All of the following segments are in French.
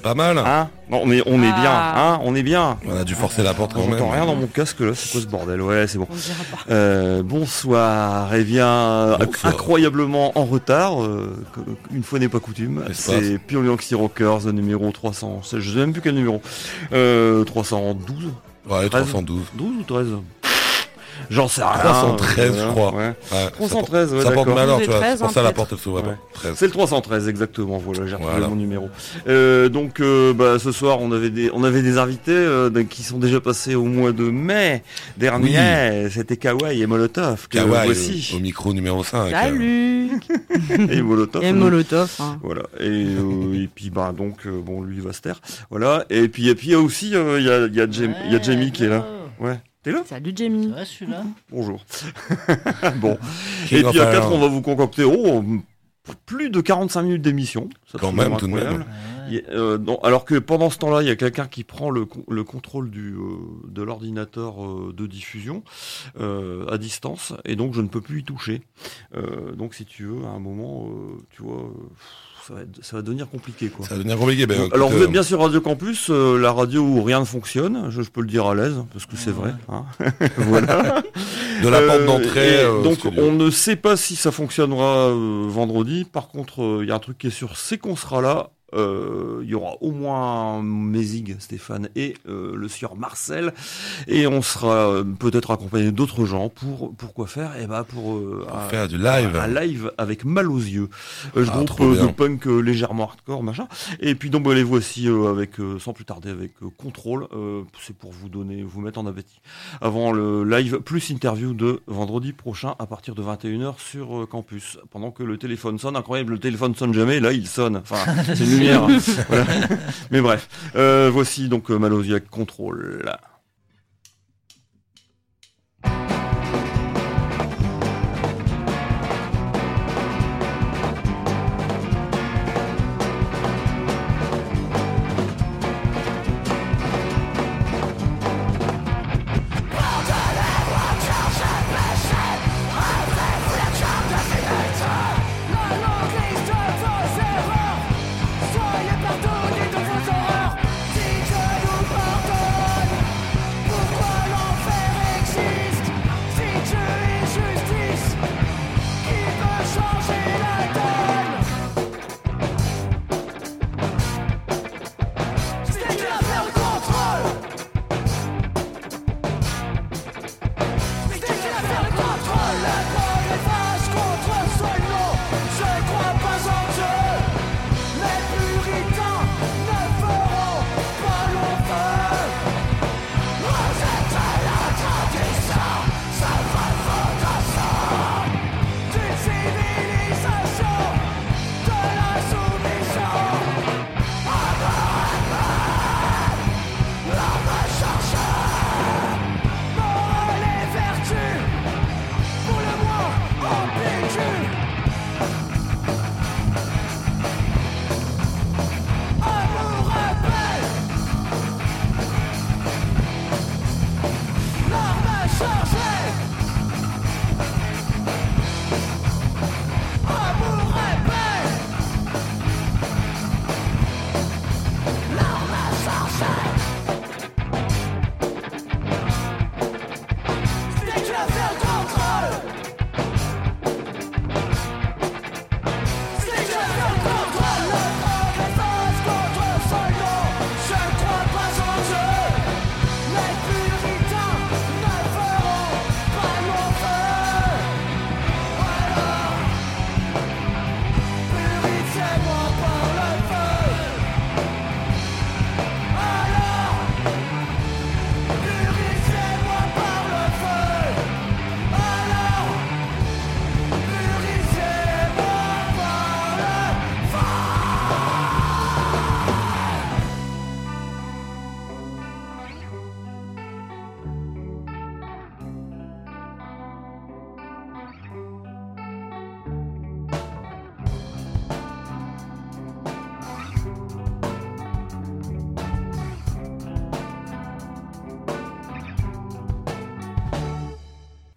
c'est pas mal. Hein? Non, on est bien, hein? On est bien. On a dû forcer la porte quand même. J'entends rien dans mon casque là, c'est quoi ce bordel? Ouais, c'est bon. On dira pas. Bonsoir, et bien Bonsoir. incroyablement en retard, une fois n'est pas coutume. Qu'est-ce qui se C'est Pure Galaxy Rockers, numéro 300. Je sais même plus quel numéro. 312. Ouais, 13. 312. 12 ou 13? J'en sais rien. 313, je crois. Ouais. Ouais, 313, ouais, ça porte d'accord. malheur, 12 et tu vois. 13, C'est pour ça la peut-être. porte elle s'ouvre pas. Ouais. 13. C'est le 313 exactement, voilà, j'ai retrouvé Voilà. mon numéro. Donc ce soir on avait des invités qui sont déjà passés au mois de mai dernier, c'était Kawaii et Molotov que Kawaii voici. au micro numéro 5. Salut. Et Molotov. Et Molotov. Hein. Voilà. Et puis donc bon lui il va se taire. Voilà. Et puis il y a aussi il y a Jamie qui est là. Ouais. T'es là? Salut Jamie. Ouais, je suis là. Bonjour. Bon. King Et of puis à Iron. 4 on va vous concocter plus de 45 minutes d'émission. Ça, Quand c'est même, vraiment tout de incroyable. Ouais. Non, alors que pendant ce temps-là, il y a quelqu'un qui prend le contrôle de l'ordinateur de diffusion à distance, et donc je ne peux plus y toucher. Donc si tu veux, à un moment, tu vois, ça va devenir compliqué, quoi. Ça va devenir compliqué. Ben, Alors écoute, vous êtes bien sur Radio Campus, la radio où rien ne fonctionne, je peux le dire à l'aise, parce que c'est vrai. Hein. Voilà. de la porte d'entrée. Et donc studio. on ne sait pas si ça fonctionnera vendredi. Par contre, il y a un truc qui est sûr, c'est qu'on sera là. Il y aura au moins Mézig, Stéphane et le sieur Marcel, et on sera peut-être accompagné d'autres gens pour quoi faire? Et bah pour faire du live. un live avec Mal aux yeux, groupe trop bien. de punk légèrement hardcore machin. Et puis donc les voici avec sans plus tarder avec Contrôle. C'est pour vous mettre en appétit avant le live plus interview de vendredi prochain à partir de 21h sur campus. Pendant que le téléphone sonne, incroyable, le téléphone sonne jamais, là il sonne. Enfin, c'est une lumière. Hein. Voilà. Mais bref, voici donc Mal aux yeux avec Contrôle. Soyez pardonnés de vos horreurs, si Dieu nous pardonne.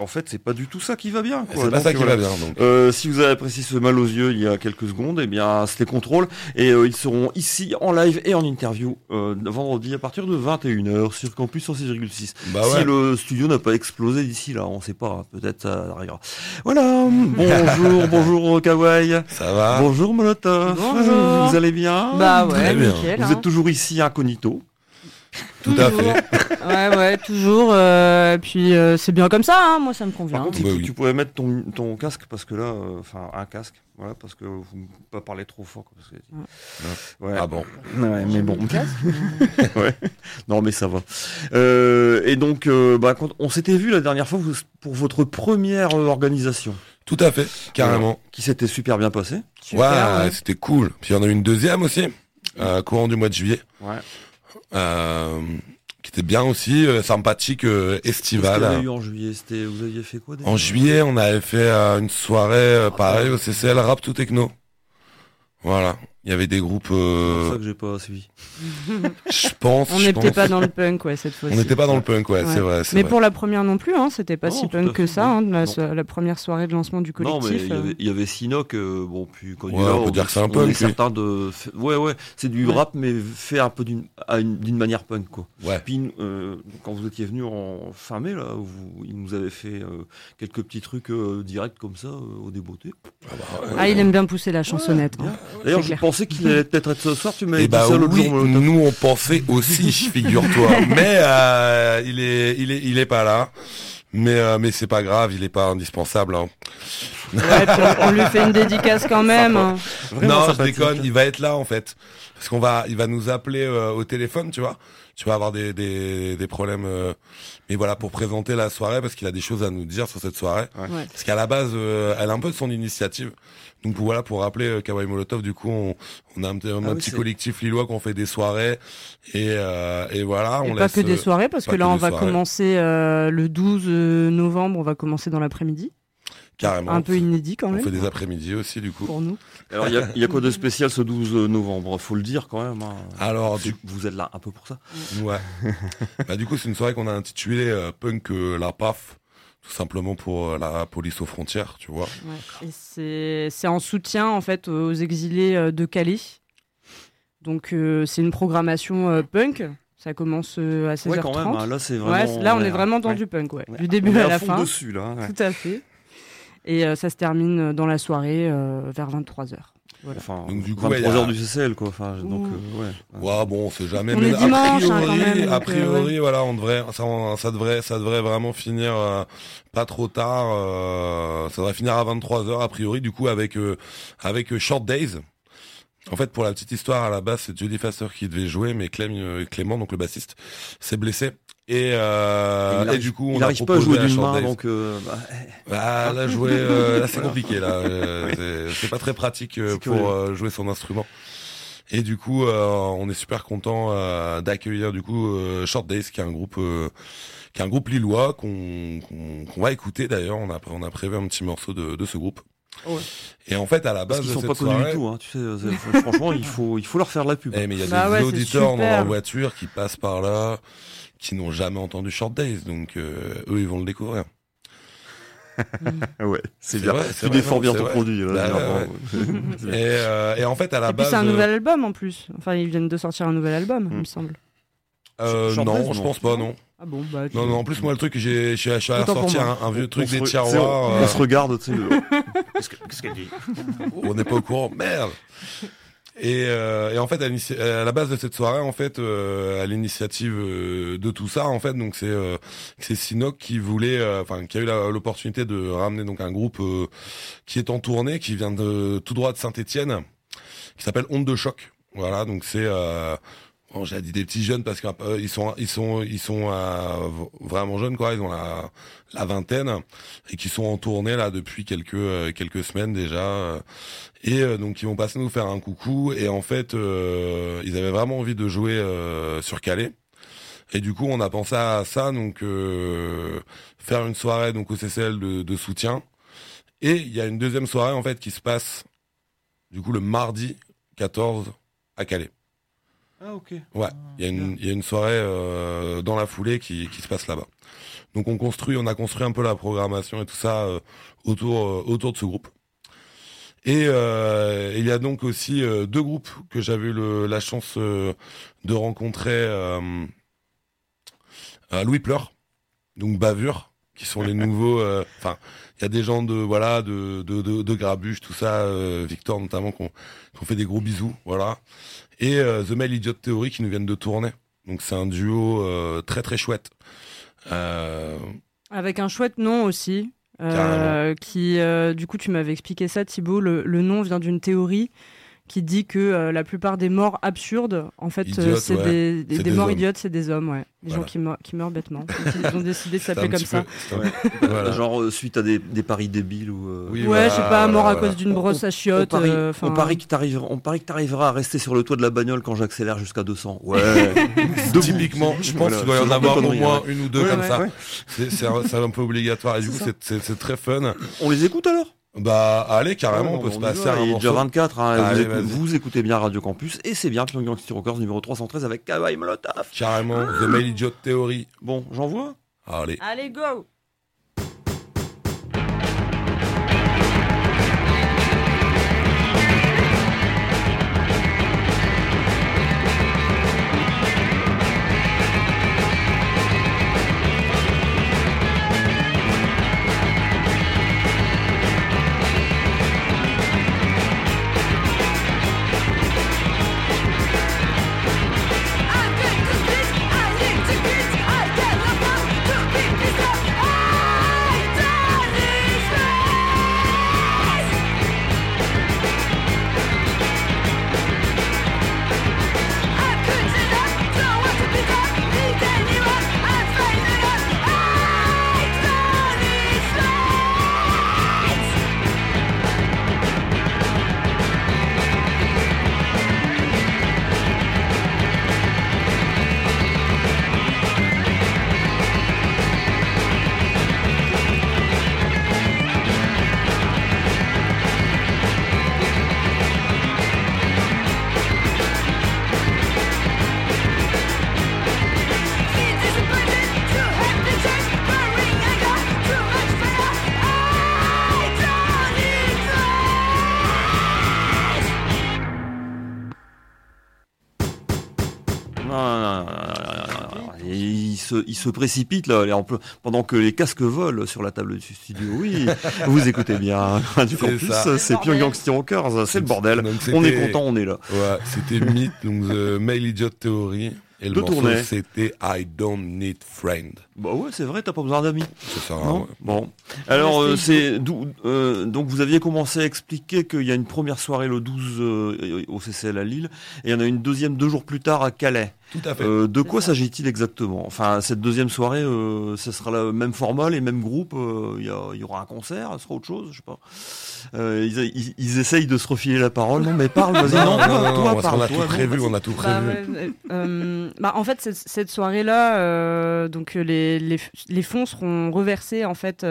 en fait, c'est pas du tout ça qui va bien, quoi. C'est pas Donc, ça qui voilà. va bien, donc. Si vous avez apprécié ce mal aux yeux il y a quelques secondes, eh bien, c'était Contrôle. Et ils seront ici en live et en interview vendredi à partir de 21h sur Campus 106,6. Bah Si ouais. le studio n'a pas explosé d'ici là, on sait pas, hein, peut-être ça arrivera. Voilà, bonjour Kawaii. Ça va. Bonjour Molotov. Bonjour. Vous allez bien? Bah ouais, Très bien. nickel. Vous êtes toujours ici incognito. Tout à fait. Ouais, toujours. Puis c'est bien comme ça, hein, moi ça me convient. Par contre, Bah tu, oui. tu pourrais mettre ton casque parce que là, enfin un casque, voilà, parce que vous ne pouvez pas parler trop fort. Parce que, ouais. Ah bon. Ouais, mais bon. Le casque, Ouais. Non, mais ça va. Et donc, quand on s'était vu la dernière fois pour votre première organisation, Tout à fait. Carrément. qui s'était super bien passée. super, Ouais, c'était cool. Puis il y en a eu une deuxième aussi, courant du mois de juillet, Ouais. qui était bien aussi, sympathique, Qu'est-ce qu'il y estivale. avait eu en juillet? Vous aviez fait quoi déjà? En juillet, on avait fait une soirée, pareil, au CCL Rap to Techno. Voilà. Il y avait des groupes, C'est pour ça que j'ai pas suivi. je pense. On je n'était pense. pas dans le punk, ouais, cette fois-ci. On n'était pas dans le punk, ouais, Ouais. c'est vrai. Mais vrai. pour la première non plus, hein, c'était pas Non, si tout punk à que fait, ça, hein, non. la première soirée de lancement du Non, mais collectif. il y avait Sinoc, bon, puis connu Ouais, là, on peut dire que c'est un on punk, est oui. certain de, ouais, c'est du Ouais. rap, mais fait un peu d'une manière punk, quoi. Ouais. Puis, quand vous étiez venu en fin mai, là, il nous avait fait quelques petits trucs directs comme ça, au débeauté. Ah bah, ouais. Ah, il aime bien pousser la chansonnette. Bien. hein. D'ailleurs, C'est je clair. pensais qu'il allait peut-être être ce soir, tu m'avais Eh dit bah ça l'autre oui, jour. Molotov. nous on pensait aussi, figure-toi. Mais il est pas là. Mais c'est pas grave, il est pas indispensable. Hein. Ouais, puis on lui fait une dédicace quand même. hein. Vraiment Non, je sympathique. déconne, il va être là en fait. Parce il va nous appeler au téléphone, tu vois. Tu vas avoir des problèmes. Mais voilà, pour présenter la soirée, parce qu'il a des choses à nous dire sur cette soirée. Ouais. Parce qu'à la base, elle a un peu de son initiative. Donc voilà, pour rappeler Kawaii Molotov, du coup, on a un oui, petit c'est- collectif lillois qu'on fait des soirées. Et voilà, Et on pas laisse... que des soirées, parce pas que là, que on des va soirées. commencer le 12 novembre, on va commencer dans l'après-midi. Carrément. Un peu inédit quand On même, fait des après-midi aussi, du coup. pour nous. Alors, il y a quoi de spécial ce 12 novembre? Faut le dire quand même. Hein. Alors, Vous êtes là un peu pour ça. ouais. Bah, du coup, c'est une soirée qu'on a intitulée Punk la PAF. Tout simplement pour la police aux frontières, tu vois. Ouais. Et c'est en soutien en fait aux exilés de Calais. Donc c'est une programmation punk. Ça commence à 16h30. Ouais, quand même. Hein, là, c'est vraiment. Ouais, là, on est ouais, vraiment dans ouais. du punk, ouais. Ouais. Du début On est à la fond fin. dessus, là. Ouais. Tout à fait. Et ça se termine dans la soirée vers 23h. Voilà. Enfin, Donc, du coup, ouais, 23 y a- heures du CCL, quoi. Enfin, donc, ouais. Ouais, bon, on sait jamais. On mais est dimanche, hein, quand même, a donc, priori, voilà, ça devrait vraiment finir pas trop tard. Ça devrait finir à 23h a priori, du coup, avec Short Days. En fait, pour la petite histoire, à la base, c'est Jody Faster qui devait jouer, mais Clément, donc le bassiste, s'est blessé. Et du coup, on il a n'arrive pas à proposé jouer à d'une Short main, Days. donc. Là, là, c'est compliqué, là. C'est pas très pratique pour jouer son instrument. Et du coup, on est super content d'accueillir du coup Short Days, qui est un groupe lillois qu'on va écouter d'ailleurs. On a prévu un petit morceau de ce groupe. Ouais. Et en fait, à la Parce base qu'ils de sont cette pas connus soirée, du tout, hein, tu sais. Franchement, il faut leur faire de la pub. mais il y a Bah des ouais, c'est auditeurs dans super. leur voiture qui passent par là, qui n'ont jamais entendu Short Days, donc eux, ils vont le découvrir. Ouais, c'est C'est bien. vrai, Tu c'est vrai, défends non, bien c'est ton vrai. produit. Là, Bah, vraiment. C'est bien. Et en fait, à la Et puis base, c'est un nouvel album en plus. Enfin, ils viennent de sortir un nouvel album, il me semble. Short non, Days, je non. pense pas, non. Ah bon, bah. Non, non, en plus, moi, le truc, je suis allé Autant pour sortir moi. un vieux truc On se des re- tiroirs. On se regarde, tu sais. Qu'est-ce qu'elle dit? On n'est pas au courant. Merde. Et en fait, à la base de cette soirée, en fait, à l'initiative de tout ça, en fait, donc c'est Sinoc qui voulait, qui a eu l'opportunité de ramener donc un groupe qui est en tournée, qui vient tout droit de Saint-Étienne, qui s'appelle Onde de choc. Voilà, donc c'est bon, j'ai dit des petits jeunes parce qu'ils sont vraiment jeunes, quoi. Ils ont la vingtaine et qui sont en tournée là depuis quelques semaines déjà. Donc ils vont passer nous faire un coucou et en fait ils avaient vraiment envie de jouer sur Calais. Et du coup on a pensé à ça, donc faire une soirée donc au CCL de soutien. Et il y a une deuxième soirée en fait qui se passe du coup le mardi 14 à Calais. Ah, ok. Ouais, il y a une soirée dans la foulée qui se passe là-bas. Donc on a construit un peu la programmation et tout ça autour de ce groupe. Et il y a donc aussi deux groupes que j'avais eu la chance de rencontrer à Louis Pleur, donc Bavure, qui sont les nouveaux. Enfin, il y a des gens de Grabuge, tout ça, Victor notamment, qui ont fait des gros bisous, voilà. Et The Male Idiot Theory qui nous viennent de tourner. Donc c'est un duo très très chouette. Avec un chouette nom aussi. Qui du coup tu m'avais expliqué ça, Thibaut. Le nom vient d'une théorie qui dit que la plupart des morts absurdes, en fait, c'est des morts idiotes, c'est des hommes, ouais. Des gens qui meurent bêtement. Donc, ils ont décidé de s'appeler comme ça. Voilà. Genre suite à des paris débiles ou. Oui, ouais, je sais pas, mort à cause d'une brosse à chiottes. On parie que t'arriveras à rester sur le toit de la bagnole quand j'accélère jusqu'à 200. Ouais. Typiquement, je pense qu'il doit y en avoir au moins une ou deux comme ça. Ouais. C'est un peu obligatoire. Et du coup, c'est très fun. On les écoute alors? Bah allez, carrément, on peut se passer un morceau. Il est déjà 24, vous écoutez bien Radio Campus, et c'est bien Pyongyang City Rockers numéro 313 avec Kawaii Molotov. Carrément, The Male Idiot Theory. Bon, j'envoie. Allez, go. Il se précipite là, pendant que les casques volent sur la table du studio. Oui, vous écoutez bien Radio Campus, c'est Pyongyang City Rockers, c'est le bordel. On est content, on est là. Ouais, c'était Myth, donc The Male Idiot Theory. Et le morceau, c'était I Don't Need Friend. Bah ouais, c'est vrai, t'as pas besoin d'amis. C'est ça. Non ouais. Bon. Alors, donc vous aviez commencé à expliquer qu'il y a une première soirée le 12 au CCL à Lille, et il y en a une deuxième 2 jours plus tard à Calais. Tout à fait. De quoi s'agit-il exactement? Enfin, cette deuxième soirée, ce sera le même format, les mêmes groupes, il y aura un concert, ce sera autre chose, je sais pas. Ils essayent de se refiler la parole. Non, mais parle, vas-y. Non, parle. On a tout prévu. En fait, cette soirée-là, donc les fonds seront reversés en fait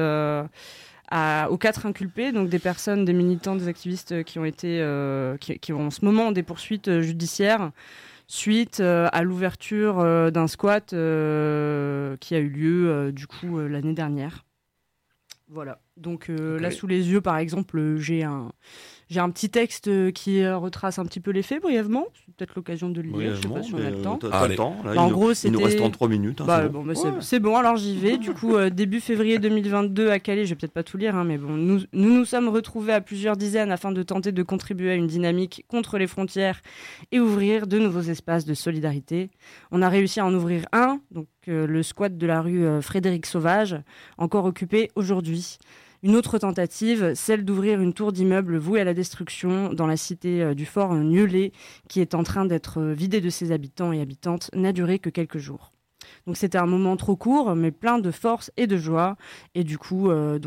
aux 4 inculpés, donc des personnes, des militants, des activistes qui ont été, qui ont en ce moment des poursuites judiciaires suite à l'ouverture d'un squat qui a eu lieu du coup l'année dernière. Voilà. Donc là sous les yeux, par exemple, j'ai un petit texte qui retrace un petit peu les faits brièvement. C'est peut-être l'occasion de le lire. Je sais pas si on a le temps. T'as le temps. Là, en gros, il nous reste 33 minutes. Hein, c'est bon. Alors j'y vais. Du coup, début février 2022 à Calais, je vais peut-être pas tout lire, hein, mais bon, nous sommes retrouvés à plusieurs dizaines afin de tenter de contribuer à une dynamique contre les frontières et ouvrir de nouveaux espaces de solidarité. On a réussi à en ouvrir un, donc le squat de la rue Frédéric Sauvage, encore occupé aujourd'hui. Une autre tentative, celle d'ouvrir une tour d'immeuble vouée à la destruction dans la cité du Fort Nieulé, qui est en train d'être vidée de ses habitants et habitantes, n'a duré que quelques jours. Donc c'était un moment trop court, mais plein de force et de joie. Et du coup,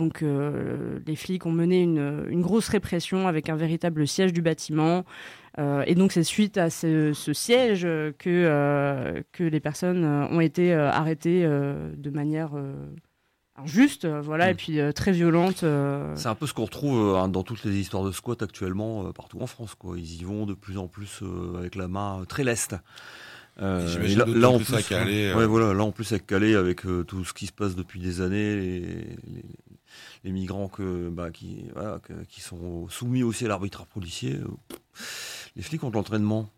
les flics ont mené une grosse répression avec un véritable siège du bâtiment. Et donc c'est suite à ce siège que les personnes ont été arrêtées de manière injuste, voilà, et puis très violente. C'est un peu ce qu'on retrouve dans toutes les histoires de squat actuellement partout en France, quoi. Ils y vont de plus en plus avec la main très leste. J'imagine là en plus à Calais. Voilà, là en plus avec Calais, avec tout ce qui se passe depuis des années, les migrants qui sont soumis aussi à l'arbitraire policier. Les flics ont de l'entraînement.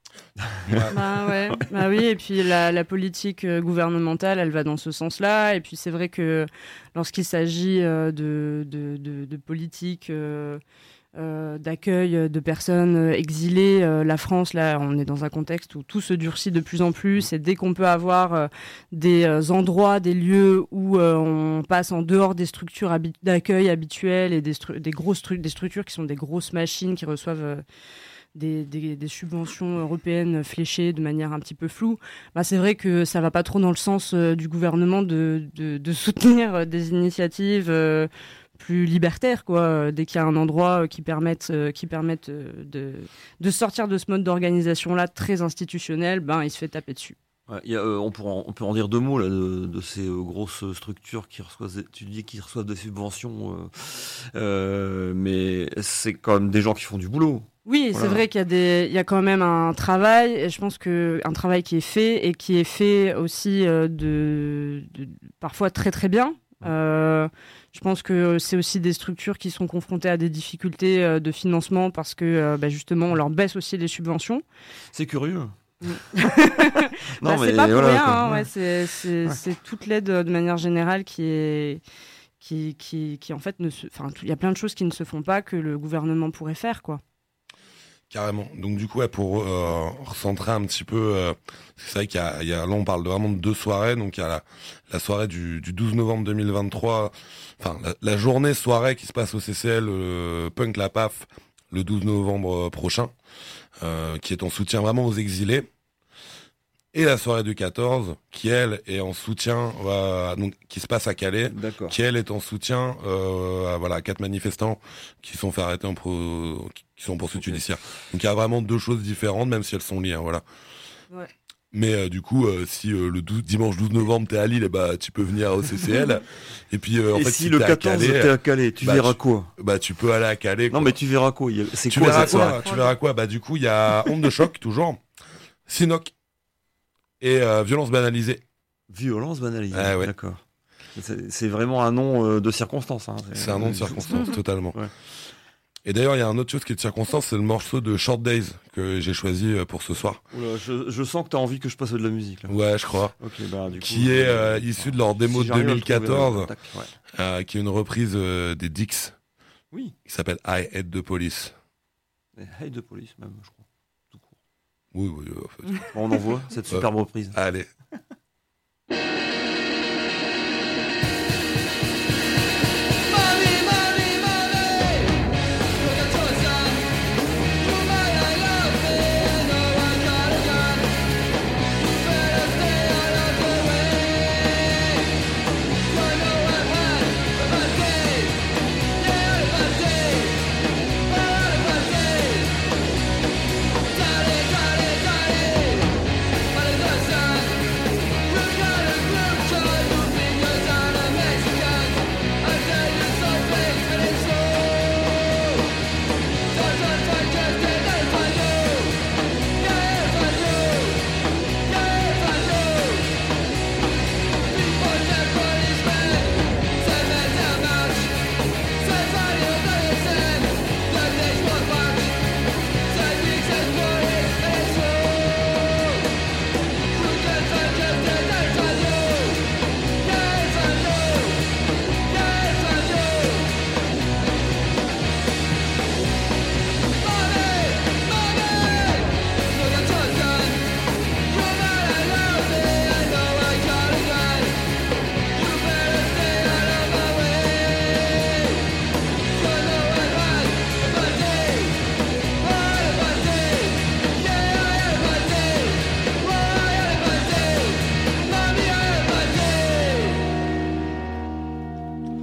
Bah oui, et puis la politique gouvernementale, elle va dans ce sens-là. Et puis c'est vrai que lorsqu'il s'agit de politique d'accueil de personnes exilées, la France, là, on est dans un contexte où tout se durcit de plus en plus. Et dès qu'on peut avoir des endroits, des lieux où on passe en dehors des structures d'accueil habituelles et des structures qui sont des grosses machines qui reçoivent des subventions européennes fléchées de manière un petit peu floue, bah c'est vrai que ça va pas trop dans le sens du gouvernement de soutenir des initiatives plus libertaires, quoi. Dès qu'il y a un endroit qui permette de sortir de ce mode d'organisation là très institutionnel, ben il se fait taper dessus. Ouais, on peut en dire deux mots là, de ces grosses structures qui reçoivent, tu dis qu'ils reçoivent des subventions, mais c'est quand même des gens qui font du boulot. Oui, voilà. C'est vrai qu'il y a quand même un travail, et je pense un travail qui est fait, et qui est fait aussi parfois très très bien. Je pense que c'est aussi des structures qui sont confrontées à des difficultés de financement parce que justement on leur baisse aussi les subventions. C'est curieux. Non, mais c'est pas pour rien, hein, ouais, c'est toute l'aide de manière générale qui en fait il y a plein de choses qui ne se font pas que le gouvernement pourrait faire, quoi. Carrément. Donc du coup, pour recentrer un petit peu, c'est vrai qu'il y a là on parle vraiment de deux soirées. Donc il y a la soirée du 12 novembre 2023, enfin la journée soirée qui se passe au CCL Punk La Paf le 12 novembre prochain, qui est en soutien vraiment aux exilés. Et la soirée du 14, qui elle est en soutien, donc qui se passe à Calais, d'accord, qui elle est en soutien à 4 manifestants qui sont fait arrêter qui sont poursuivis judiciaires. Donc il y a vraiment deux choses différentes, même si elles sont liées, hein, voilà. Ouais. Mais du coup, si dimanche 12 novembre t'es à Lille, tu peux venir au CCL. Et puis en fait, si le 14 t'es à Calais, tu verras quoi ? Tu peux aller à Calais. Non, mais tu verras quoi ? Tu verras quoi ? Bah du coup, il y a Onde de choc toujours, Sinoc et violence banalisée. Violence banalisée. Ah, ouais. D'accord. C'est vraiment un nom de circonstance. Hein. C'est un nom de circonstance, totalement. Ouais. Et d'ailleurs, il y a un autre chose qui est de circonstance, c'est le morceau de Short Days que j'ai choisi pour ce soir. Oula, je sens que t'as envie que je passe de la musique. Là. Ouais, je crois. Okay, du coup, qui est issu de leur démo de 2014, qui est une reprise des Dix. Oui. Qui s'appelle I Hate the Police. Hate the Police, même, je crois. Tout court. Oui. En fait. On envoie cette superbe reprise. Allez.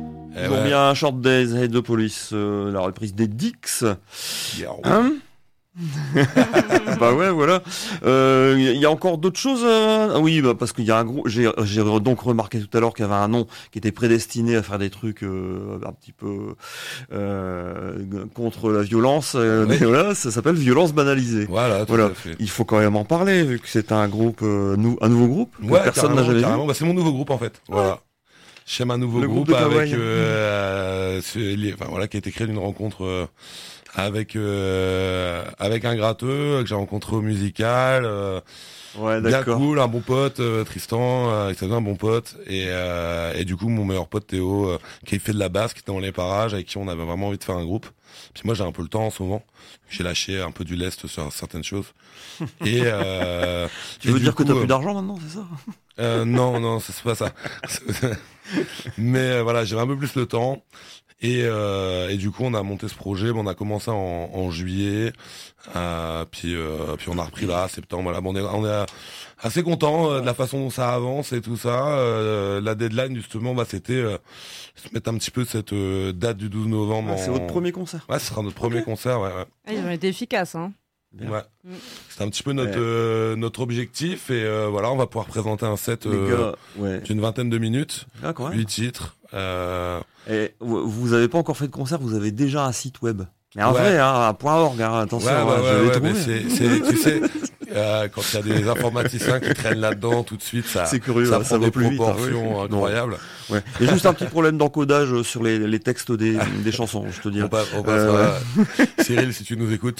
Short Days, Hate the Police, la reprise des Dix. Yeah. Hein Bah ouais, voilà. Il y a encore d'autres choses. Oui, bah parce qu'il y a un gros. J'ai donc remarqué tout à l'heure qu'il y avait un nom qui était prédestiné à faire des trucs un petit peu contre la violence. Mais voilà, ça s'appelle Violence banalisée. Voilà, tout Voilà. à fait. Il faut quand même en parler vu que c'est un groupe, un nouveau groupe que Ouais, personne n'a jamais vu. carrément. Bah, c'est mon nouveau groupe en fait. Voilà. J'aime un nouveau Le groupe groupe de avec, Kawaii. voilà, qui a été créé d'une rencontre avec un gratteux que j'ai rencontré au musical. Ouais, Bien d'accord. cool, un bon pote, Tristan, il s'avère un bon pote et du coup mon meilleur pote Théo qui fait de la basse, qui était dans les parages, avec qui on avait vraiment envie de faire un groupe. Puis moi j'ai un peu le temps en ce moment, j'ai lâché un peu du lest sur certaines choses. Et Tu veux et dire du que coup, t'as plus d'argent maintenant, c'est ça? non, c'est pas ça. Mais voilà, j'avais un peu plus le temps. Et du coup, on a monté ce projet. On a commencé en juillet, puis on a repris là, septembre. Voilà, on est assez content de la façon dont ça avance et tout ça. La deadline justement, c'était se mettre un petit peu cette date du 12 novembre. C'est votre premier concert. Ouais, ce sera notre premier concert. Ouais. Ah, ils ont été efficaces, hein. Bien. Ouais. Mm. C'est un petit peu notre objectif et voilà, on va pouvoir présenter un set Les gars, ouais. d'une 20aine de minutes, Ah, quand même. 8 titres. Et vous avez pas encore fait de concert, vous avez déjà un site web. Mais en Ouais. vrai, hein, .org, hein, attention, je l'ai trouvé. mais tu sais, quand il y a des informaticiens qui traînent là-dedans, tout de suite, C'est curieux, ça hein, ça prend va des plus vite, hein, proportions oui. incroyables. Ouais. Il y a juste un petit problème d'encodage sur les textes des chansons, je te dis. On passe Cyril, si tu nous écoutes.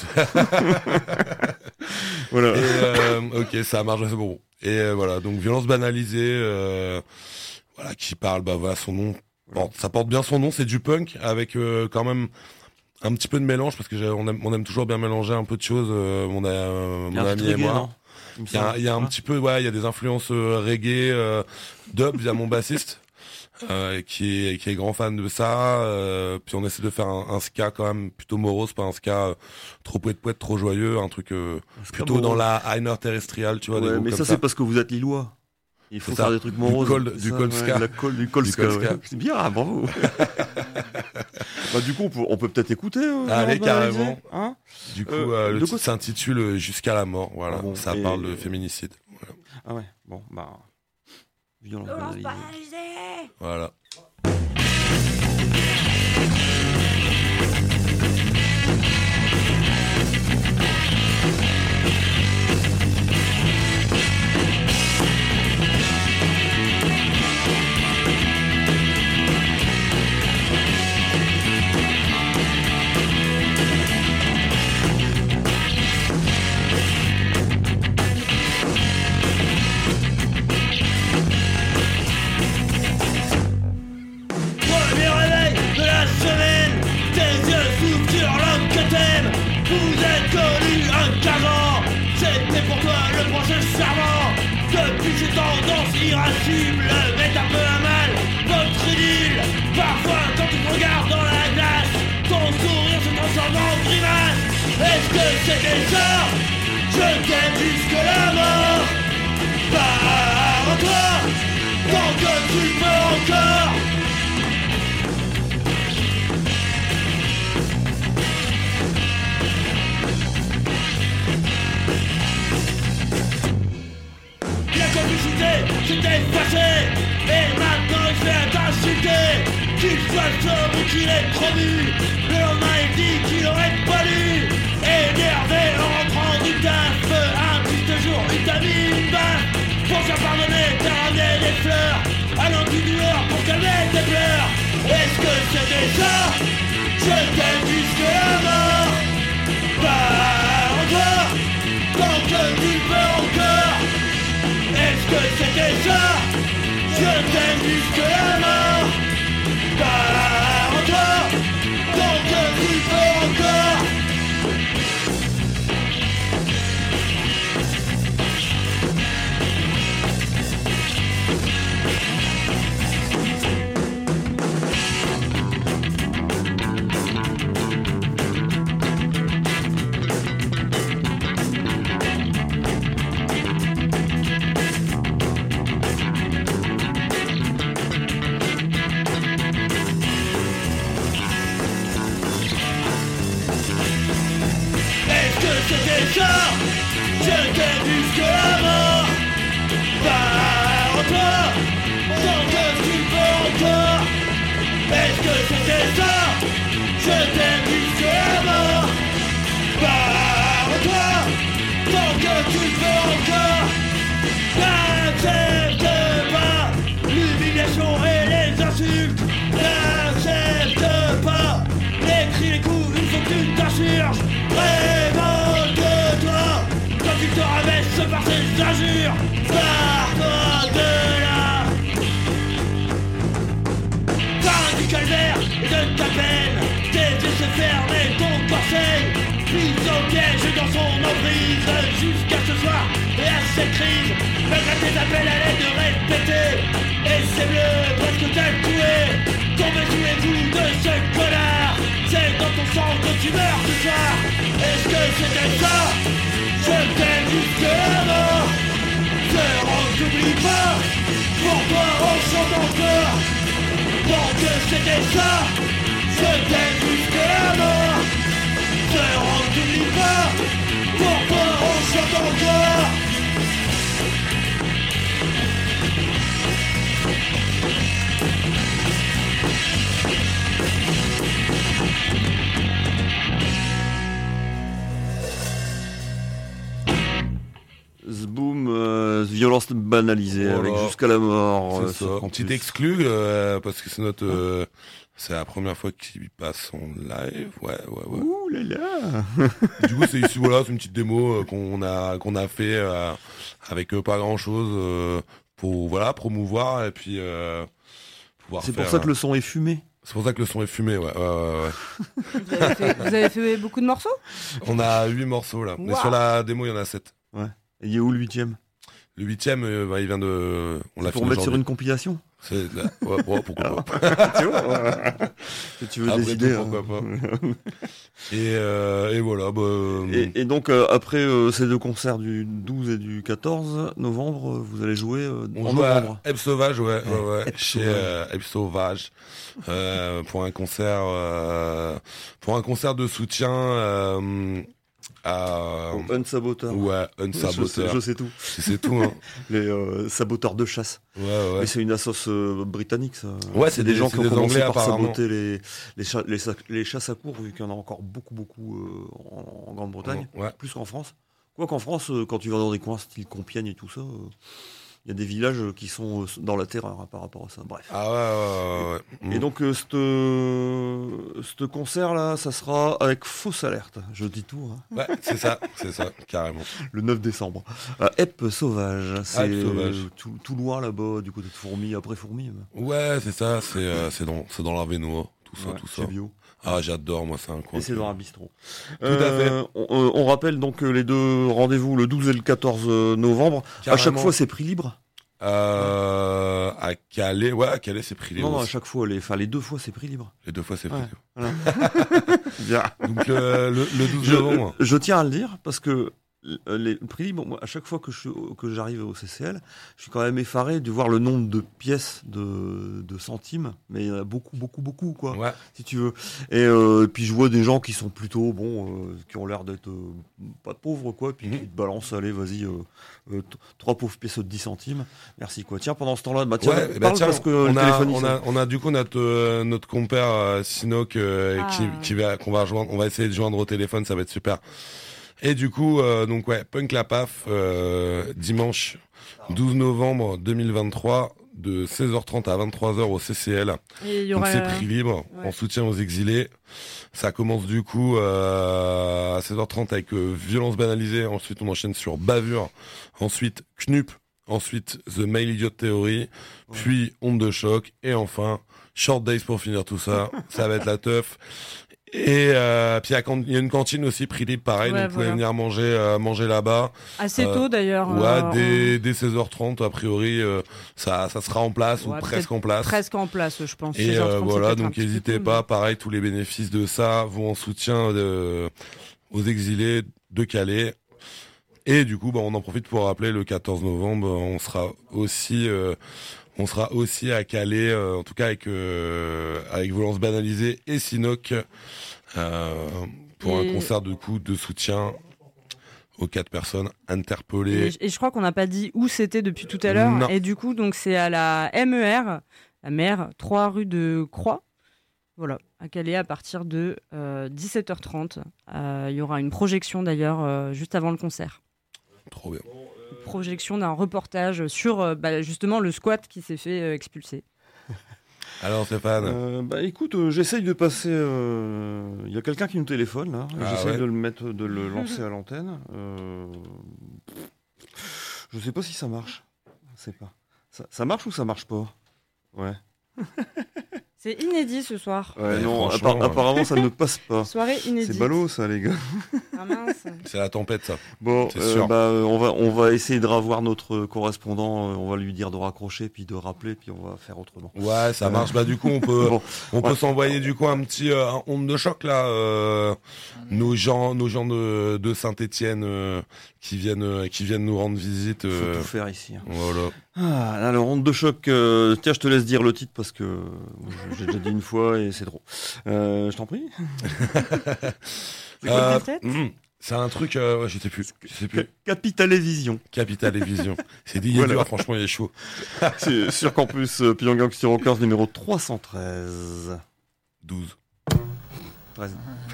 Voilà. Et, ok, ça marche, c'est bon. Et voilà, donc violence banalisée, voilà, qui parle, voilà, son nom. Bon, ça porte bien son nom, c'est du punk avec quand même un petit peu de mélange parce que on aime toujours bien mélanger un peu de choses, mon ami et moi. Il y a un petit peu, il y a des influences reggae, dub via mon bassiste, qui est grand fan de ça. Puis on essaie de faire un ska quand même plutôt morose, pas un ska trop poète, trop joyeux, un truc plutôt dans la Einer terrestrial, tu vois. Des Ouais, groupes mais comme ça c'est parce que vous êtes lillois. Il faut C'est faire ça. des trucs moroses. Du cold ska. Du cold ska. ska. Ouais. C'est bien, bravo. Bah, du coup, on peut peut-être écouter. Allez, Violence banalisée, carrément. hein. Du coup, de le quoi titre s'intitule Jusqu'à la mort. Voilà, Ah bon, ça et- parle de féminicide. Voilà. Ah ouais, bon, bah. Violence banalisée. Voilà. Premier réveil de la semaine, tes yeux s'ouvrent sur l'homme que t'aimes. Vous êtes connu un qu'avant, c'était pour toi le prochain serment. Depuis ces tendances irascibles mettent un peu à mal votre idylle. Parfois quand tu te regardes dans la glace, ton sourire se transforme en grimace. Est-ce que c'était ça? Je t'aime jusque la mort. Barre-toi, tant que tu peux encore. La complicité s'est effacée et maintenant il se fait t'insulter. Qu'il soit sobre ou qu'il ait promu, le lendemain il dit qu'il aurait pas lu. Énervé en rentrant du taf, un triste jour il t'a mis une baffe. Pour se pardonner t'as ramené des fleurs à l'antidouleur pour calmer tes pleurs. Est-ce que c'était ça? Je t'aime jusque la mort. Barre-toi, tant que tu peux encore. Est-ce que c'était ça? Je t'aime jusque la mort. Barre-toi, tant que tu peux encore. se fermer ton corset, prise au piège dans son emprise, jusqu'à ce soir et à cette crise, malgré tes appels à l'aide de répéter, et c'est bleu parce que t'as tué, tombez sous les coups de ce connard, c'est dans ton sang que tu meurs ce soir, est-ce que c'était ça? Je t'aime jusque la mort, Sœur, t'oublie pas, pour toi on chante encore, donc c'était ça, je t'aime jusque la mort, Sœur, t'oublie pas, pour toi on chante encore. Zboom, violence banalisée Voilà. avec jusqu'à la mort. C'est ça. Petit exclu, parce que c'est notre... c'est la première fois qu'il passe en live. Ouais. Ouh là là. Du coup, c'est ici, voilà, c'est une petite démo qu'on a fait avec pas grand chose pour promouvoir et puis pouvoir C'est faire. pour ça que le son est fumé. C'est pour ça que le son est fumé, ouais. Vous avez fait beaucoup de morceaux? On a 8 morceaux là, mais Wow. sur la démo il y en a 7. Et il est où le 8ème? Le 8ème, il vient de. On l'a Pour fini mettre sur aujourd'hui. une compilation. C'est ouais, pourquoi pas. Tu vois, si tu veux Après des tout, idées. pourquoi pas. Et voilà. Et donc après ces deux concerts du 12 et du 14 novembre, vous allez jouer On en joue à novembre. Ebb Sauvage, ouais, Ebb chez Ebb Sauvage, pour un concert de soutien à Unsaboteur. ouais, Unsaboteur. Je sais tout. C'est tout, hein. Les saboteurs de chasse. Ouais. Mais c'est une assoce britannique, ça. Ouais, c'est des gens qui ont des commencé Anglais, par apparemment. saboter les chasses à courre, vu qu'il y en a encore beaucoup en Grande-Bretagne, Ouais. plus qu'en France. Quoi qu'en France, quand tu vas dans des coins style Compiègne et tout ça, il y a des villages qui sont dans la terreur par rapport à ça. Bref. Ah ouais. Et donc, ce concert-là, ça sera avec Fausse Alerte. Je dis tout, hein. Ouais, c'est ça, carrément. Le 9 décembre. À Ebb Sauvage. C'est Ebb Sauvage. tout loin là-bas, du côté de Fourmi, après Fourmi. Ouais, c'est ça, c'est dans l'Avenois, tout ça. C'est bio. Ah, j'adore, moi, c'est un coin. Et c'est dans un bistrot. Tout à fait. On rappelle donc les deux rendez-vous le 12 et le 14 novembre. À chaque Carrément. fois, c'est prix libre. À Calais, c'est prix libre. Non, à aussi. chaque fois, les deux fois, c'est prix libre. Les deux fois, c'est prix Ouais. libre. Voilà. Bien. Donc, le 12 novembre. Je tiens à le dire parce que les prix libres, moi, à chaque fois que j'arrive au CCL, je suis quand même effaré de voir le nombre de pièces de centimes, mais il y en a beaucoup, quoi, Ouais. si tu veux. Et puis je vois des gens qui sont plutôt, qui ont l'air d'être pas pauvres, quoi, puis qui te balancent, allez, vas-y, 3 pauvres pièces de 10 centimes, merci, quoi. Tiens, pendant ce temps-là, tiens, Ouais, parle tiens, parce que le téléphone, on a du coup notre compère Sinoc qu'on va rejoindre, on va essayer de joindre au téléphone, ça va être super. Et du coup, donc ouais, Punk la Paf, dimanche 12 novembre 2023, de 16h30 à 23h au CCL. Et il y Donc aura... c'est prix libre, ouais. en soutien aux exilés. Ça commence du coup à 16h30 avec violence banalisée, ensuite on enchaîne sur bavure, ensuite Knup, ensuite The Male Idiot Theory, puis Onde de choc, et enfin Short Days pour finir tout ça. Ça va être la teuf. Et puis il y a une cantine aussi prix libre, pareil, Ouais, donc vous pouvez voilà. venir manger là-bas. Assez tôt d'ailleurs. Ouais, dès 16h30 a priori, ça sera en place, Ouais, ou presque en peut-être place. Presque en place, je pense. Et 16h30, c'est voilà, peut-être un donc petit peu n'hésitez tôt, pas, pareil, tous les bénéfices de ça vont en soutien aux exilés de Calais. Et du coup, on en profite pour rappeler le 14 novembre, on sera aussi à Calais, en tout cas avec Violence Banalisée et Sinoc, pour un concert de soutien aux 4 personnes interpellées. Et je crois qu'on n'a pas dit où c'était depuis tout à l'heure. Non. Et du coup, donc c'est à la MER, la MER, 3 rue de Croix. Voilà, à Calais à partir de 17h30. Il y aura une projection d'ailleurs juste avant le concert. Trop bien. Projection d'un reportage sur justement le squat qui s'est fait expulser. Alors Stéphane, écoute, j'essaye de passer. Il y a quelqu'un qui nous téléphone là. J'essaye ouais. de le lancer à l'antenne. Je sais pas si ça marche. Je sais pas. Ça marche ou ça marche pas? Ouais. C'est inédit ce soir. Ouais, Mais non, franchement, apparemment ça ne passe pas. Soirée inédite. C'est ballot ça les gars. Ah mince. C'est la tempête, ça. Bon, C'est sûr. on va essayer de revoir notre correspondant, on va lui dire de raccrocher puis de rappeler puis on va faire autrement. Ouais, ça marche. Bah, du coup, on peut, Bon, on peut ouais. s'envoyer, du coup, un petit, un onde de choc, là, nos gens de Saint-Étienne, qui viennent nous rendre visite, Faut tout faire ici. Hein. voilà. Ah, alors onde de choc, tiens je te laisse dire le titre parce que j'ai déjà dit une fois et c'est trop. Je t'en prie. C'est quoi ta tête C'est un truc, ouais, je sais plus. Capitalévision. Capital et Vision. C'est dit, Voilà. dur, franchement, il est chaud. C'est sur campus Pyongyang sur Rockers numéro 313. 12. 13.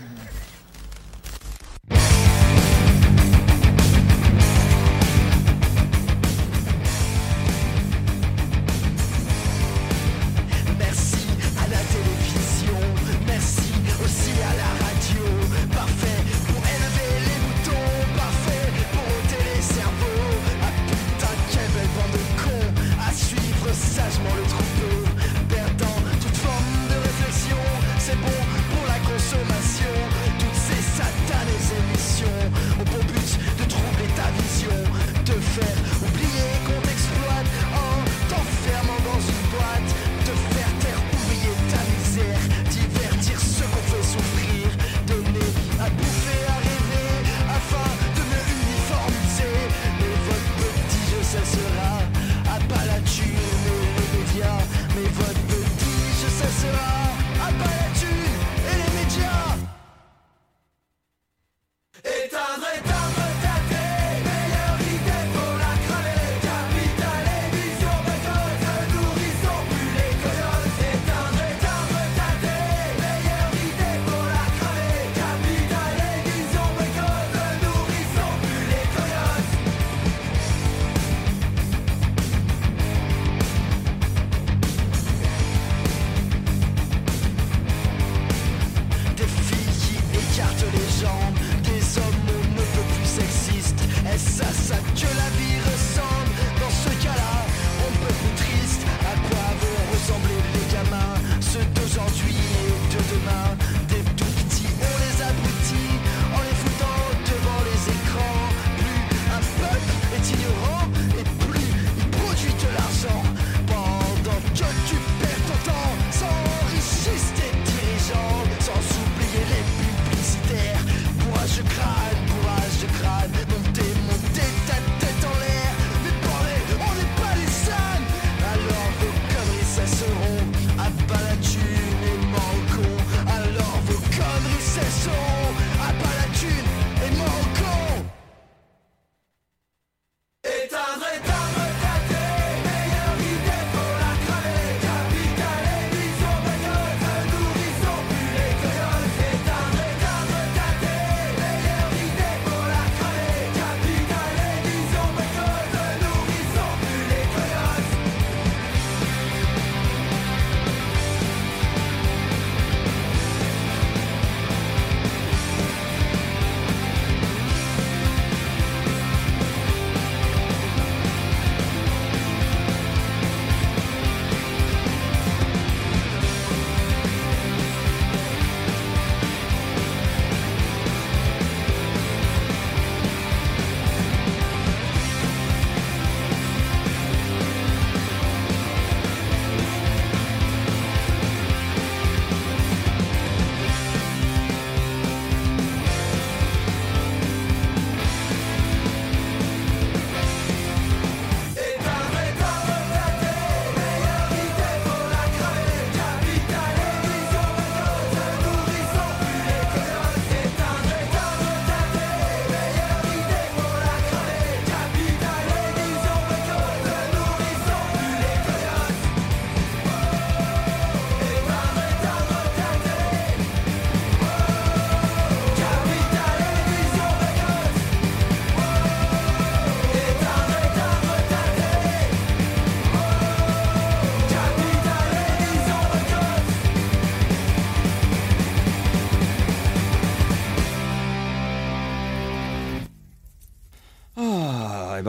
Merci à la télévision, merci aussi à la radio. Parfait pour élever les boutons, parfait pour ôter les cerveaux. Ah putain, quelle belle bande de cons à suivre sagement le troupeau. Perdant toute forme de réflexion, c'est bon pour la consommation.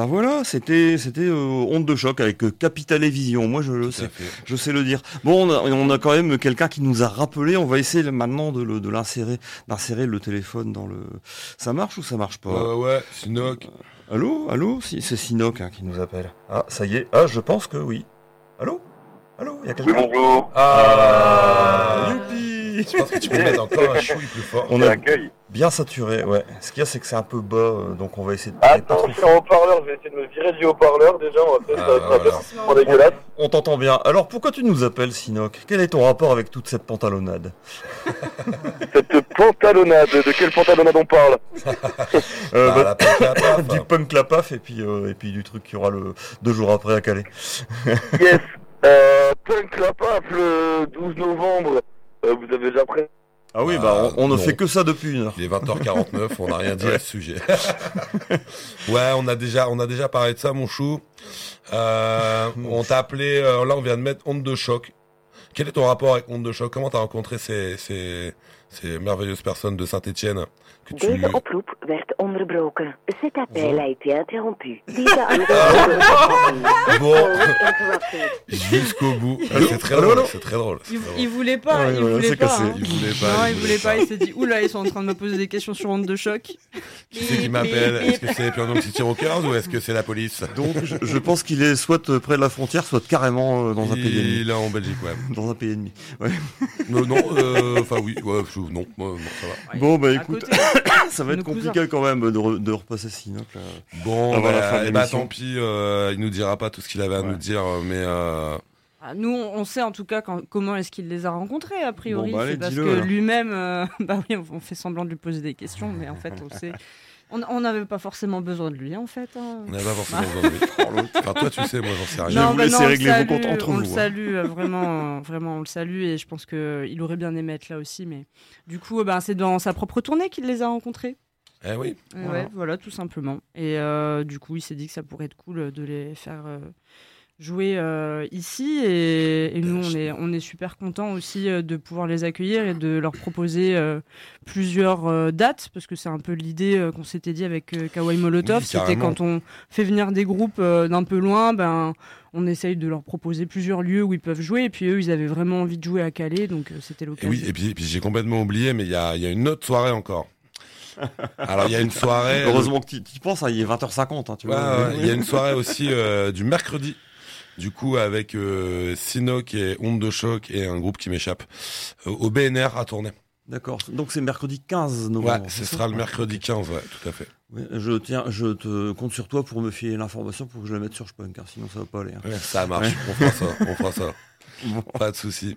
ben voilà, c'était Onde de choc avec Capitale et Vision. Moi, je sais le dire. Bon, on a quand même quelqu'un qui nous a rappelé. On va essayer maintenant d'insérer le téléphone dans le. Ça marche ou ça marche pas? Ouais, Sinoc. Allô, c'est Sinoc qui nous appelle. Ah, ça y est. Ah, je pense que oui. Allô, il y a quelqu'un. Oui, bonjour. Youpi. Je pense que tu peux mettre encore un chouille plus fort. On C'est a l'accueil. bien saturé, ouais. Ce qu'il y a, c'est que c'est un peu bas, donc on va essayer de. Attends, je suis en haut-parleur, je vais essayer de me virer du haut-parleur déjà, on va peut-être trop dégueulasse. On t'entend bien. Alors pourquoi tu nous appelles, Sinoc? Quel est ton rapport avec toute cette pantalonnade? Cette pantalonnade, de quelle pantalonnade on parle? La paf, la paf. Du punk la paf et puis du truc qu'il y aura 2 jours après à Calais. Yes, Punk la paf le 12 novembre, vous avez déjà prêt? Ah oui, on ne fait que ça depuis 1 heure. Il est 20h49, on n'a rien dit à ce sujet. Ouais, on a déjà parlé de ça, mon chou. On t'a appelé, là on vient de mettre Onde de choc. Quel est ton rapport avec Onde de choc? Comment t'as rencontré ces merveilleuses personnes de Saint-Étienne que tu... Deze oproep werd onderbroken. Cet appel a été interrompu. Deze aankondiging Bon, jusqu'au bout. C'est très drôle, c'est très drôle. Il voulait pas, Ouais, il voilà, voulait c'est pas. cassé. Hein. Il voulait pas. Non, il voulait pas. Il s'est dit, oula, ils sont en train de me poser des questions sur Onde de choc. Qui c'est qui m'appelle? Est-ce que c'est Pure City Rockers ou est-ce que c'est la police? Donc je pense qu'il est soit près de la frontière, soit carrément dans un pays ennemi. Il est en Belgique, ouais. Dans un pays ennemi. Ouais. Non, enfin oui, ouais, non, ça va. Bon, bah À écoute, côté. ça va être Nos compliqué quand même de repasser Sinoc là. Bon, Avant la fin de l'émission. tant pis, il nous dira pas tout ce qu'il avait à nous dire, mais Ah, nous, on sait en tout cas comment est-ce qu'il les a rencontrés, a priori. Bon, bah, allez, c'est parce dis-le, que alors. lui-même, bah oui, on fait semblant de lui poser des questions, mais en fait, on sait. On n'avait pas forcément besoin de lui, en fait. Hein. on n'avait pas forcément besoin de lui. Enfin, toi, tu sais, moi, j'en sais rien. Je vais vous laisser on le régler vos salue, comptes entre on vous, le hein. salue, vraiment, on le salue, et je pense qu'il aurait bien aimé être là aussi, mais du coup, c'est dans sa propre tournée qu'il les a rencontrés. Eh oui. Ouais, voilà, tout simplement. Et du coup, il s'est dit que ça pourrait être cool de les faire jouer ici. Et nous, on est super contents aussi de pouvoir les accueillir et de leur proposer plusieurs dates, parce que c'est un peu l'idée qu'on s'était dit avec Kawaii Molotov. Oui, C'était carrément. quand on fait venir des groupes d'un peu loin, on essaye de leur proposer plusieurs lieux où ils peuvent jouer. Et puis eux, ils avaient vraiment envie de jouer à Calais, donc c'était Et l'occasion. oui, et puis j'ai complètement oublié, mais il y a une autre soirée encore. Alors, il y a une soirée. Heureusement que tu y penses, hein, il est 20h50, hein, tu Ouais, vois. ouais, il y a une soirée aussi du mercredi. Du coup, avec Sinoc et Onde de choc et un groupe qui m'échappe au BNR à Tournai. D'accord. Donc c'est mercredi 15 novembre. Ouais, ce sera le mercredi 15, ouais, tout à fait. Ouais, je te compte sur toi pour me filer l'information pour que je la mette sur Spunk, car sinon ça va pas aller. Hein. Ouais, ça marche, Ouais. on fera ça. Bon. Pas de souci.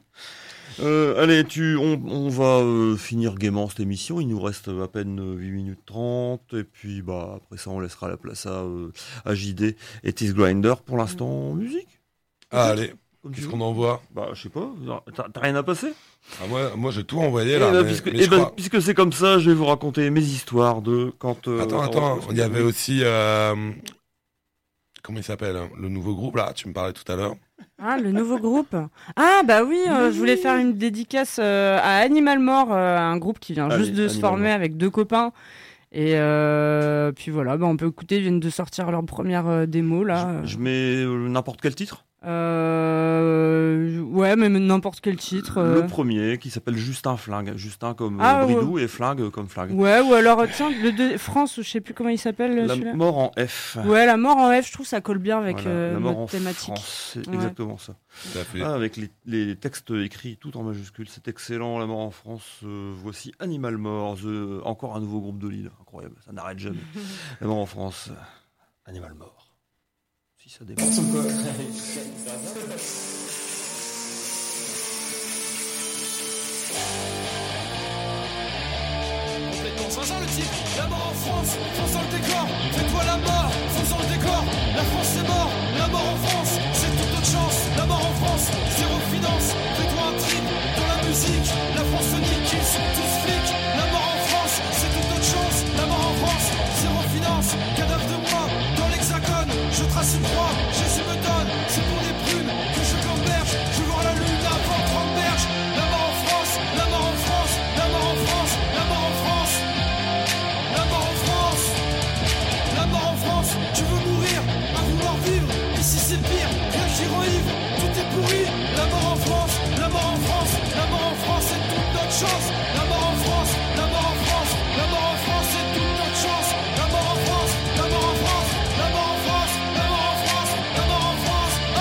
Allez, on va finir gaiement cette émission. Il nous reste à peine 8 minutes 30. Et puis, après ça, on laissera la place à JD et Tis Grinder. Pour l'instant, musique. Ah, allez, Comme tu qu'est-ce veux. qu'on envoie? Je sais pas. T'as rien à passer? Moi j'ai tout envoyé là. mais je crois... puisque c'est comme ça, je vais vous raconter mes histoires de quand. Attends, il y avait aussi. Comment il s'appelle, hein, le nouveau groupe là, tu me parlais tout à l'heure. Ah, le nouveau groupe. Ah, bah oui, je voulais faire une dédicace à Animal More, un groupe qui vient juste de se former avec 2 copains. Et puis voilà, on peut écouter, ils viennent de sortir leur première démo là. Je mets n'importe quel titre. Ouais, mais n'importe quel titre. Le premier qui s'appelle Justin Flingue. Justin comme Bridou et Flingue comme Flingue. Ouais, ou alors, tiens, France, je sais plus comment il s'appelle. La celui-là. mort en F. Ouais, la mort en F, je trouve ça colle bien avec La mort en notre thématique. France, c'est Ouais. exactement ça. Tout à fait. Avec les textes écrits tout en majuscules, c'est excellent. La mort en France, voici Animal More, encore un nouveau groupe de Lille, incroyable, ça n'arrête jamais. La mort en France, Animal More. Si ça dépend. Complètement changeant le type, la mort en France, fonce dans le décor, fais-toi la mort, fonce dans le décor, la France c'est mort, la mort en France, c'est toute autre chance, la mort en France, zéro finance, fais-toi un trip dans la musique, la France se nique, ils sont tous flics, la mort en France, c'est toute autre chance, la mort en France, zéro finance, cadavre de moi, dans l'hexagone, je trace une croix, Jésus me donne, c'est pour les prunes que je gamberge, je vois la lune avant 30 berges, la mort en France, la mort en France, la mort en France, la mort en France. La mort en France, tu veux mourir Yves, tout est pourri. La mort en France, la mort en France, la mort en France, c'est toute notre chance. La mort en France, la mort en France, la mort en France, c'est toute notre chance. La mort en France, la mort en France, la mort en France, la mort en France, la mort en France. Ah!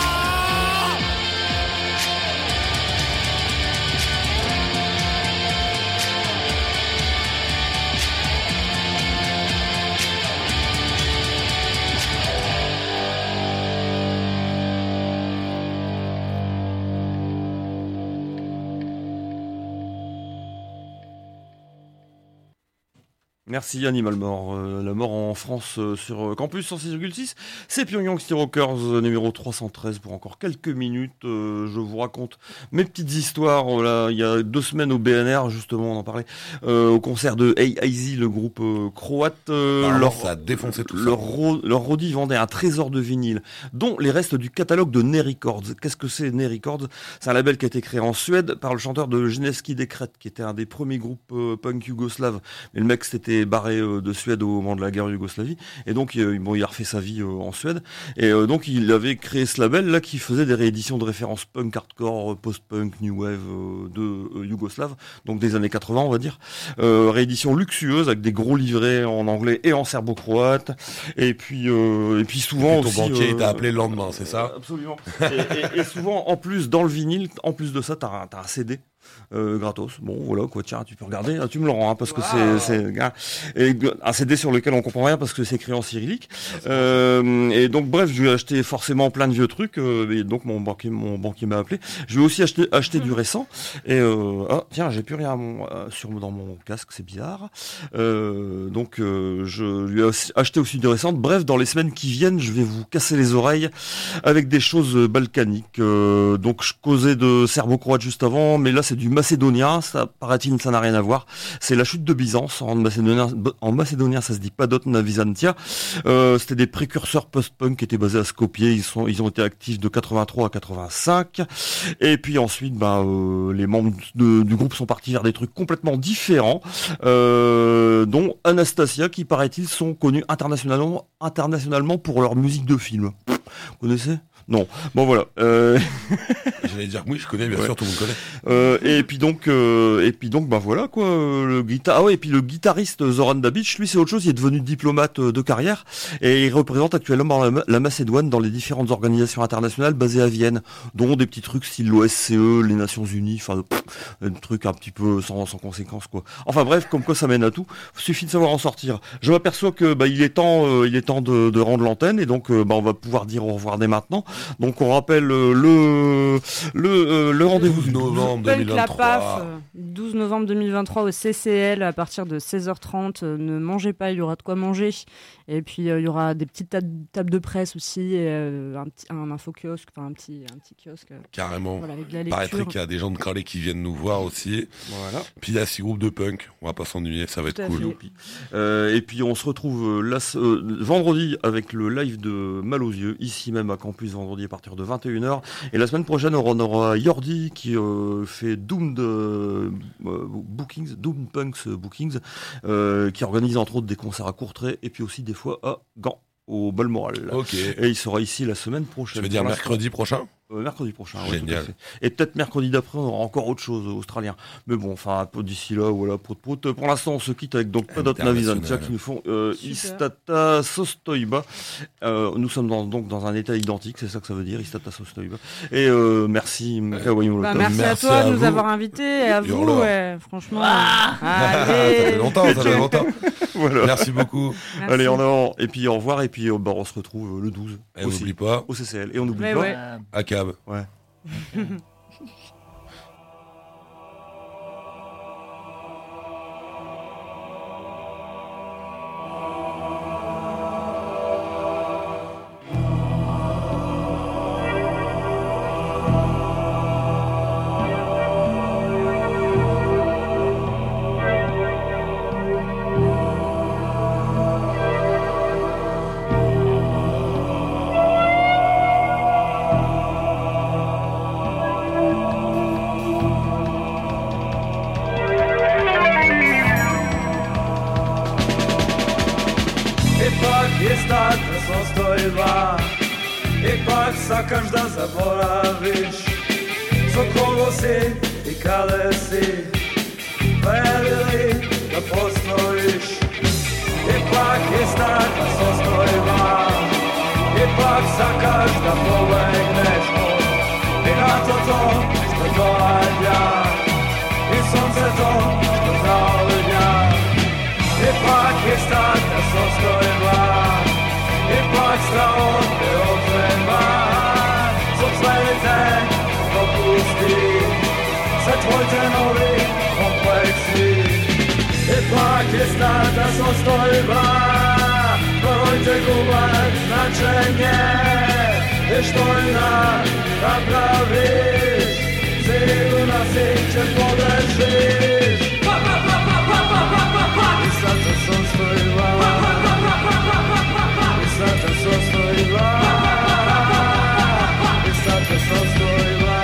Merci Animal Mort. La mort en France sur Campus 106,6. C'est Pyongyang City Rockers numéro 313 pour encore quelques minutes. Je vous raconte mes petites histoires. Voilà, il y a 2 semaines au BNR, justement, on en parlait, au concert de AIZ, le groupe croate. Ça a défoncé tout ça. Leur roadie vendait un trésor de vinyle, dont les restes du catalogue de Ney Records. Qu'est-ce que c'est Ney Records? C'est un label qui a été créé en Suède par le chanteur de Genevski Dekret, qui était un des premiers groupes punk yougoslaves. Mais le mec s'était barré de Suède au moment de la guerre en Yougoslavie, et donc il a refait sa vie en Suède, et donc il avait créé ce label là qui faisait des rééditions de références punk, hardcore, post-punk, new wave de yougoslave, donc des années 80 on va dire, réédition luxueuse avec des gros livrets en anglais et en serbo-croate, et puis souvent et ton aussi, banquier t'a appelé le lendemain, c'est ça? Absolument. Et souvent en plus dans le vinyle, en plus de ça t'as un CD gratos. Bon voilà quoi, tiens, tu peux regarder, tu me le rends parce que c'est et un CD sur lequel on comprend rien parce que c'est écrit en cyrillique. Et donc bref, je vais acheter forcément plein de vieux trucs, et donc mon banquier m'a appelé. Je vais aussi acheter du récent, et tiens, j'ai plus rien dans mon casque, c'est bizarre. Donc je lui ai acheté aussi du récent. Bref, dans les semaines qui viennent, je vais vous casser les oreilles avec des choses balkaniques. Donc je causais de serbo-croate juste avant, mais là c'est du macédonien, ça paraît-il, ça n'a rien à voir. C'est la chute de Byzance en macédonien, ça se dit Padotna Byzantia. C'était des précurseurs post-punk qui étaient basés à Skopje. Ils ont été actifs de 83 à 85. Et puis ensuite, les membres du groupe sont partis vers des trucs complètement différents, dont Anastasia, qui paraît-il sont connus internationalement pour leur musique de film. Vous connaissez? Non. Bon voilà. J'allais dire que oui, je connais, bien sûr, tout le monde connaît. Et puis donc, voilà quoi. Le guitariste Zoran Dabic, lui c'est autre chose. Il est devenu diplomate de carrière et il représente actuellement la Macédoine dans les différentes organisations internationales basées à Vienne, dont des petits trucs style l'OSCE, les Nations Unies, enfin des trucs un petit peu sans conséquence quoi. Enfin bref, comme quoi ça mène à tout. Suffit de savoir en sortir. Je m'aperçois que il est temps de rendre l'antenne, et donc on va pouvoir dire au revoir dès maintenant. Donc on rappelle le rendez-vous 12 novembre Punk 2023. la PAF, 12 novembre 2023 au CCL à partir de 16h30. Ne mangez pas, il y aura de quoi manger. Et puis il y aura des petites tables de presse aussi, et un info-kiosque, enfin un petit kiosque. Carrément. Voilà, avec de la Il paraîtrait lecture. qu'il y a des gens de Cralais qui viennent nous voir aussi. Voilà. Puis il y a 6 groupes de punk. On va pas s'ennuyer, ça va Tout être à cool. fait. Et puis on se retrouve vendredi avec le live de Mal aux yeux, ici même à Campus, vendredi à partir de 21h. Et la semaine prochaine, on aura Yordi qui fait Doomed Bookings, Doomed Punks Bookings, qui organise entre autres des concerts à Courtrai et puis aussi des fois à Gand, au Balmoral. Ok. Et il sera ici la semaine prochaine. Je veux dire Pour l'instant, mercredi prochain? mercredi prochain. Ouais, Génial. tout à fait. Et peut-être mercredi d'après, on aura encore autre chose australien. Mais bon, enfin, un peu d'ici là, voilà, prout. Pour l'instant, on se quitte avec donc Padotna Byzantia qui nous font Istata Sostoiba. Nous sommes dans un état identique, c'est ça que ça veut dire, Istata Sostoiba. Et merci, Kawaii Molotov. Merci à toi de nous avoir invités, et à vous, Hurleur. ouais, franchement. Ça Allez. fait longtemps. Voilà. Merci beaucoup. Merci. Allez, en avant. Et puis au revoir. Et puis on se retrouve le 12 Et on aussi, n'oublie pas, au CCL. Et on n'oublie Ouais, pas. ouais. à cab. Ouais. Ipak sakaš da zaboraviš s okolo si i kada si verili da postojiš. Ipak istaka s ostojima, ipak sakaš da pobegneš od pirata to što dođa i sunce to što zaolja. Ipak istaka s ostojima, ipak strao te otrema, zbog sledite dopusti se tvoj te novi kompleksi. Ipak je stata s ostojima, brojte gubat značenje, i što je napraviš, sigurno si će pogrešiš. I stata s ostojima, i stata s ostojima, i stata s ostojima.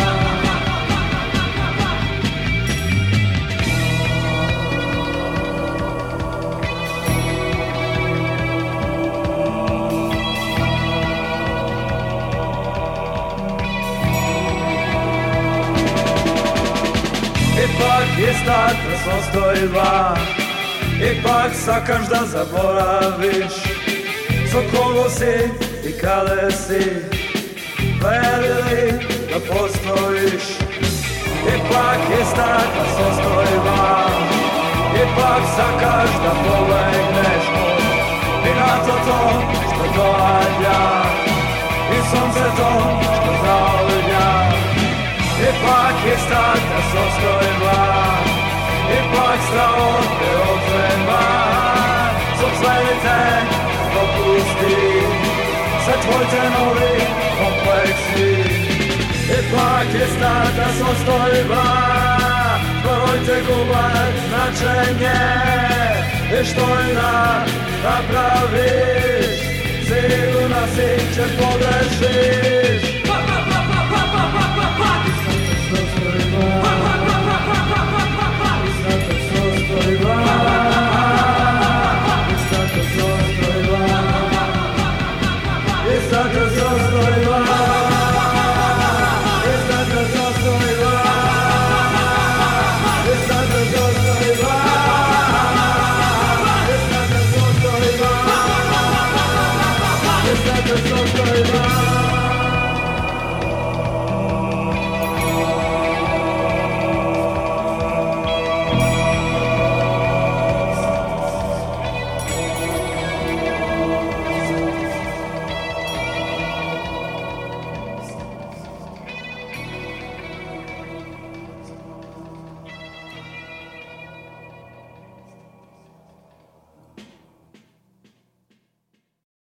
Ipak je stata s ostojima, ipak sakaš da zaboraviš s okolo si i kada si verili da postojiš. Ipak je stata s ostojima, ipak sakaš da pobegneš od pirata to što dođa i sunce to što zaolja. Ipak je stata s ostojima, ipak strao te otrema, zbog sledite dopusti se tvoj te novi kompleksi. Ipak je stata s ostojima, brojte gubat značenje, i što je napraviš, sigurno si će pogrešiš.